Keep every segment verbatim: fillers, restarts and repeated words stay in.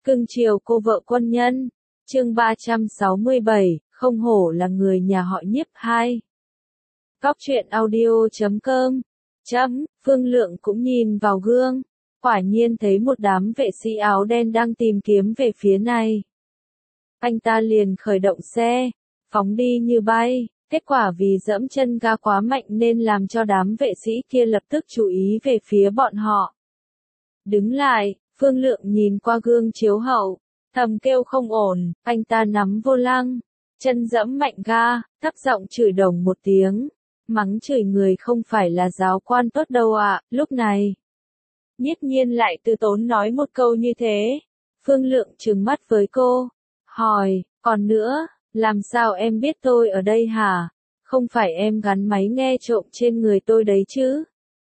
Cưng chiều cô vợ quân nhân. Chương ba trăm sáu mươi bảy, không hổ là người nhà họ Nhiếp hai. Góc truyện audio chấm com. Chấm, Phương Lượng cũng nhìn vào gương, quả nhiên thấy một đám vệ sĩ áo đen đang tìm kiếm về phía này. Anh ta liền khởi động xe, phóng đi như bay, kết quả vì dẫm chân ga quá mạnh nên làm cho đám vệ sĩ kia lập tức chú ý về phía bọn họ. Đứng lại, Phương Lượng nhìn qua gương chiếu hậu, thầm kêu không ổn, anh ta nắm vô lăng, chân dẫm mạnh ga, thấp giọng chửi đồng một tiếng, mắng chửi người không phải là giáo quan tốt đâu ạ. Lúc này, Nhiếp Nhiên lại từ tốn nói một câu như thế. Phương Lượng trừng mắt với cô, hỏi, còn nữa, làm sao em biết tôi ở đây hả? Không phải em gắn máy nghe trộm trên người tôi đấy chứ?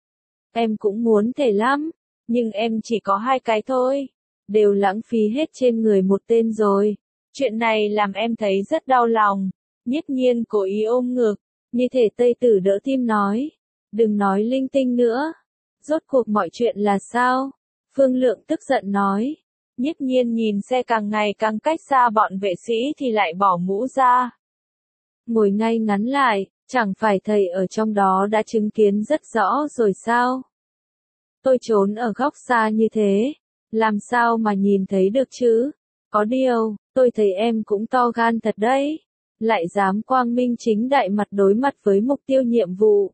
Em cũng muốn thể lắm, nhưng em chỉ có hai cái thôi, đều lãng phí hết trên người một tên rồi. Chuyện này làm em thấy rất đau lòng. Nhiếp Nhiên cố ý ôm ngực, như thể Tây Tử đỡ tim nói, đừng nói linh tinh nữa. Rốt cuộc mọi chuyện là sao? Phương Lượng tức giận nói. Nhiếp Nhiên nhìn xe càng ngày càng cách xa bọn vệ sĩ thì lại bỏ mũ ra. Ngồi ngay ngắn lại, chẳng phải thầy ở trong đó đã chứng kiến rất rõ rồi sao? Tôi trốn ở góc xa như thế, làm sao mà nhìn thấy được chứ? Có điều, tôi thấy em cũng to gan thật đấy, lại dám quang minh chính đại mặt đối mặt với mục tiêu nhiệm vụ.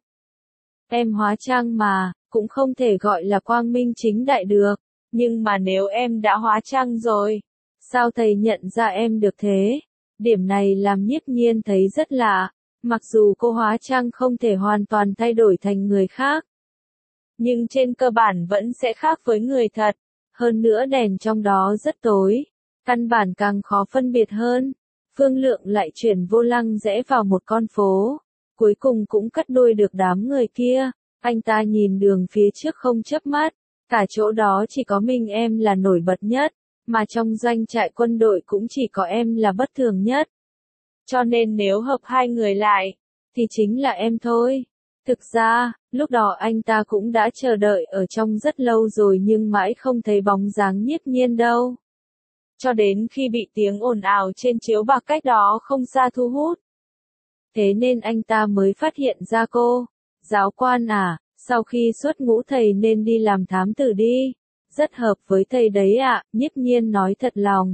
Em hóa trang mà, cũng không thể gọi là quang minh chính đại được, nhưng mà nếu em đã hóa trang rồi, sao thầy nhận ra em được thế? Điểm này làm Nhiếp Nhiên thấy rất lạ, mặc dù cô hóa trang không thể hoàn toàn thay đổi thành người khác, nhưng trên cơ bản vẫn sẽ khác với người thật. Hơn nữa đèn trong đó rất tối, căn bản càng khó phân biệt hơn. Phương Lượng lại chuyển vô lăng rẽ vào một con phố, cuối cùng cũng cắt đuôi được đám người kia. Anh ta nhìn đường phía trước không chớp mắt, cả chỗ đó chỉ có mình em là nổi bật nhất, mà trong doanh trại quân đội cũng chỉ có em là bất thường nhất. Cho nên nếu hợp hai người lại, thì chính là em thôi. Thực ra, lúc đó anh ta cũng đã chờ đợi ở trong rất lâu rồi nhưng mãi không thấy bóng dáng Nhiếp Nhiên đâu. Cho đến khi bị tiếng ồn ào trên chiếu bạc cách đó không xa thu hút. Thế nên anh ta mới phát hiện ra cô. Giáo quan à, sau khi xuất ngũ thầy nên đi làm thám tử đi. Rất hợp với thầy đấy ạ, Nhiếp Nhiên nói thật lòng.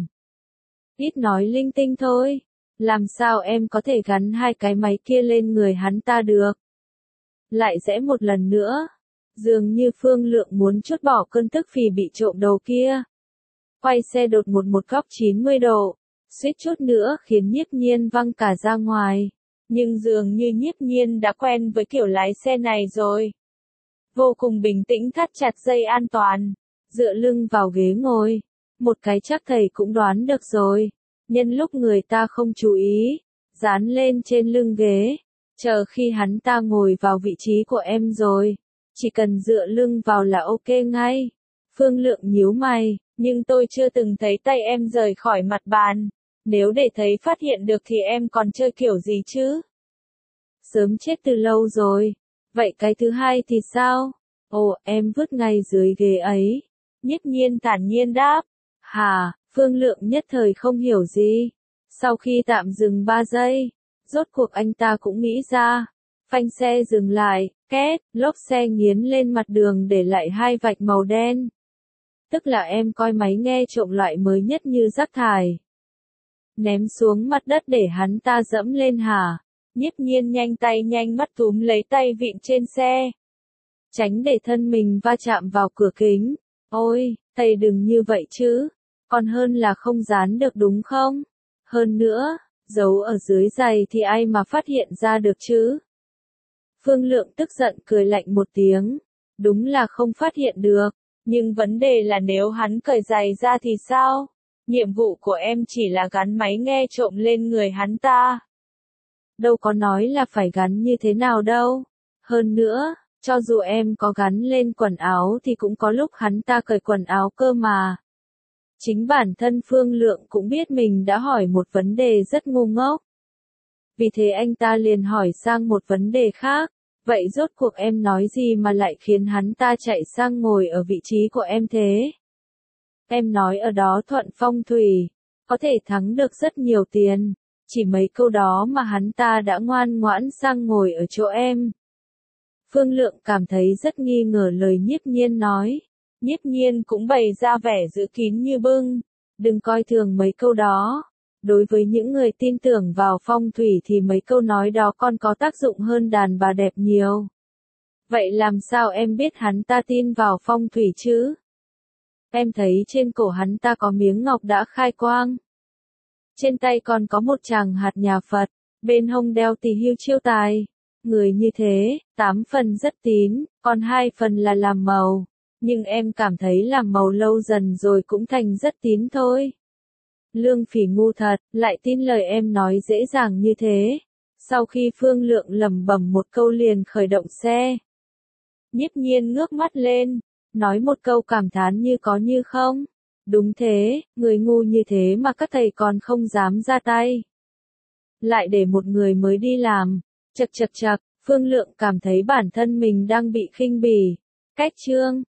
Ít nói linh tinh thôi. Làm sao em có thể gắn hai cái máy kia lên người hắn ta được? Lại rẽ một lần nữa. Dường như Phương Lượng muốn trút bỏ cơn tức vì bị trộm đồ kia. Quay xe đột một một góc chín mươi độ. Suýt chút nữa khiến Nhiếp Nhiên văng cả ra ngoài. Nhưng dường như Nhiếp Nhiên đã quen với kiểu lái xe này rồi. Vô cùng bình tĩnh thắt chặt dây an toàn. Dựa lưng vào ghế ngồi. Một cái chắc thầy cũng đoán được rồi. Nhân lúc người ta không chú ý, dán lên trên lưng ghế. Chờ khi hắn ta ngồi vào vị trí của em rồi, chỉ cần dựa lưng vào là ok ngay. Phương Lượng nhíu mày, nhưng tôi chưa từng thấy tay em rời khỏi mặt bàn. Nếu để thấy phát hiện được thì em còn chơi kiểu gì chứ? Sớm chết từ lâu rồi. Vậy cái thứ hai thì sao? Ồ, em vứt ngay dưới ghế ấy. Nhiếp Nhiên thản nhiên đáp. Hà, Phương Lượng nhất thời không hiểu gì. Sau khi tạm dừng ba giây, rốt cuộc anh ta cũng nghĩ ra. Phanh xe dừng lại, két, lốp xe nghiến lên mặt đường để lại hai vạch màu đen. Tức là em coi máy nghe trộm loại mới nhất như rác thải. Ném xuống mặt đất để hắn ta dẫm lên hả? Nhiếp Nhiên nhanh tay nhanh mắt túm lấy tay vịn trên xe. Tránh để thân mình va chạm vào cửa kính. Ôi, thầy đừng như vậy chứ. Còn hơn là không dán được đúng không? Hơn nữa, giấu ở dưới giày thì ai mà phát hiện ra được chứ? Phương Lượng tức giận cười lạnh một tiếng. Đúng là không phát hiện được. Nhưng vấn đề là nếu hắn cởi giày ra thì sao? Nhiệm vụ của em chỉ là gắn máy nghe trộm lên người hắn ta. Đâu có nói là phải gắn như thế nào đâu. Hơn nữa, cho dù em có gắn lên quần áo thì cũng có lúc hắn ta cởi quần áo cơ mà. Chính bản thân Phương Lượng cũng biết mình đã hỏi một vấn đề rất ngu ngốc. Vì thế anh ta liền hỏi sang một vấn đề khác. Vậy rốt cuộc em nói gì mà lại khiến hắn ta chạy sang ngồi ở vị trí của em thế? Em nói ở đó thuận phong thủy, có thể thắng được rất nhiều tiền. Chỉ mấy câu đó mà hắn ta đã ngoan ngoãn sang ngồi ở chỗ em. Phương Lượng cảm thấy rất nghi ngờ lời Nhiếp Nhiên nói. Nhiếp Nhiên cũng bày ra vẻ giữ kín như bưng. Đừng coi thường mấy câu đó. Đối với những người tin tưởng vào phong thủy thì mấy câu nói đó còn có tác dụng hơn đàn bà đẹp nhiều. Vậy làm sao em biết hắn ta tin vào phong thủy chứ? Em thấy trên cổ hắn ta có miếng ngọc đã khai quang. Trên tay còn có một tràng hạt nhà Phật, bên hông đeo tỳ hưu chiêu tài. Người như thế, tám phần rất tín, còn hai phần là làm màu. Nhưng em cảm thấy làm màu lâu dần rồi cũng thành rất tín thôi. Lương Phỉ ngu thật, lại tin lời em nói dễ dàng như thế. Sau khi Phương Lượng lẩm bẩm một câu liền khởi động xe. Nhiếp Nhiên ngước mắt lên, nói một câu cảm thán như có như không. Đúng thế, người ngu như thế mà các thầy còn không dám ra tay. Lại để một người mới đi làm. Chật chật chật, Phương Lượng cảm thấy bản thân mình đang bị khinh bỉ. Cách chương